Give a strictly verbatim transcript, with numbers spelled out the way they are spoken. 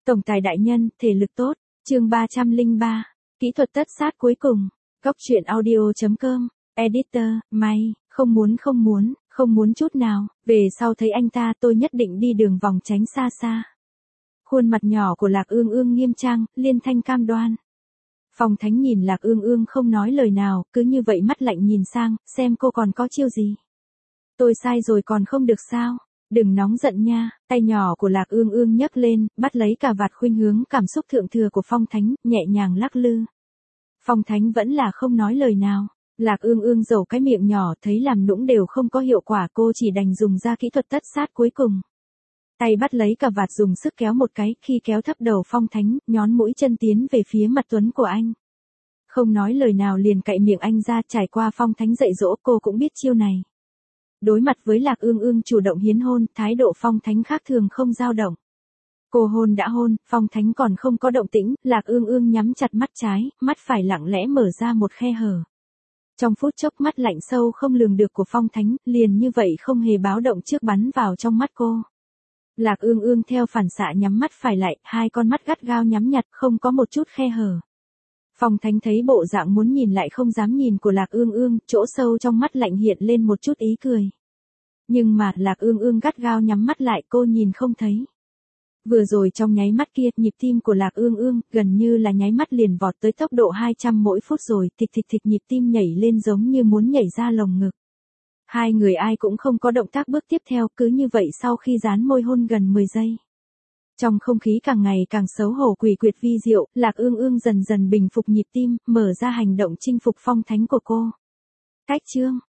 Tổng tài đại nhân, thể lực tốt. Chương ba trăm lẻ ba. Kỹ thuật tất sát cuối cùng. Góc truyện audio chấm com. Editor, may, không muốn không muốn, không muốn chút nào, về sau thấy anh ta tôi nhất định đi đường vòng tránh xa xa. Khuôn mặt nhỏ của Lạc Ương Ương nghiêm trang, liên thanh cam đoan. Phong Thánh nhìn Lạc Ương Ương không nói lời nào, cứ như vậy mắt lạnh nhìn sang, xem cô còn có chiêu gì. Tôi sai rồi còn không được sao? Đừng nóng giận nha. Tay nhỏ của Lạc Ương Ương nhấc lên, bắt lấy cà vạt khuynh hướng cảm xúc thượng thừa của Phong Thánh, nhẹ nhàng lắc lư. Phong Thánh vẫn là không nói lời nào. Lạc Ương Ương dầu cái miệng nhỏ, thấy làm nũng đều không có hiệu quả, cô chỉ đành dùng ra kỹ thuật tất sát cuối cùng. Tay bắt lấy cà vạt dùng sức kéo một cái, khi kéo thấp đầu Phong Thánh, nhón mũi chân tiến về phía mặt tuấn của anh. Không nói lời nào liền cạy miệng anh ra, trải qua Phong Thánh dạy dỗ cô cũng biết chiêu này. Đối mặt với Lạc Ương Ương chủ động hiến hôn, thái độ Phong Thánh khác thường không dao động. Cô hôn đã hôn, Phong Thánh còn không có động tĩnh, Lạc Ương Ương nhắm chặt mắt trái, mắt phải lặng lẽ mở ra một khe hở. Trong phút chốc mắt lạnh sâu không lường được của Phong Thánh, liền như vậy không hề báo động trước bắn vào trong mắt cô. Lạc Ương Ương theo phản xạ nhắm mắt phải lại, hai con mắt gắt gao nhắm nhặt, không có một chút khe hở. Phong Thánh thấy bộ dạng muốn nhìn lại không dám nhìn của Lạc Ương Ương, chỗ sâu trong mắt lạnh hiện lên một chút ý cười. Nhưng mà Lạc Ương Ương gắt gao nhắm mắt lại, cô nhìn không thấy. Vừa rồi trong nháy mắt kia, nhịp tim của Lạc Ương Ương gần như là nháy mắt liền vọt tới tốc độ hai trăm mỗi phút rồi, thịch thịch thịch nhịp tim nhảy lên giống như muốn nhảy ra lồng ngực. Hai người ai cũng không có động tác bước tiếp theo, cứ như vậy sau khi dán môi hôn gần mười giây. Trong không khí càng ngày càng xấu hổ quỷ quyệt vi diệu, Lạc Ương Ương dần dần bình phục nhịp tim, mở ra hành động chinh phục Phong Thánh của cô. Cách chương.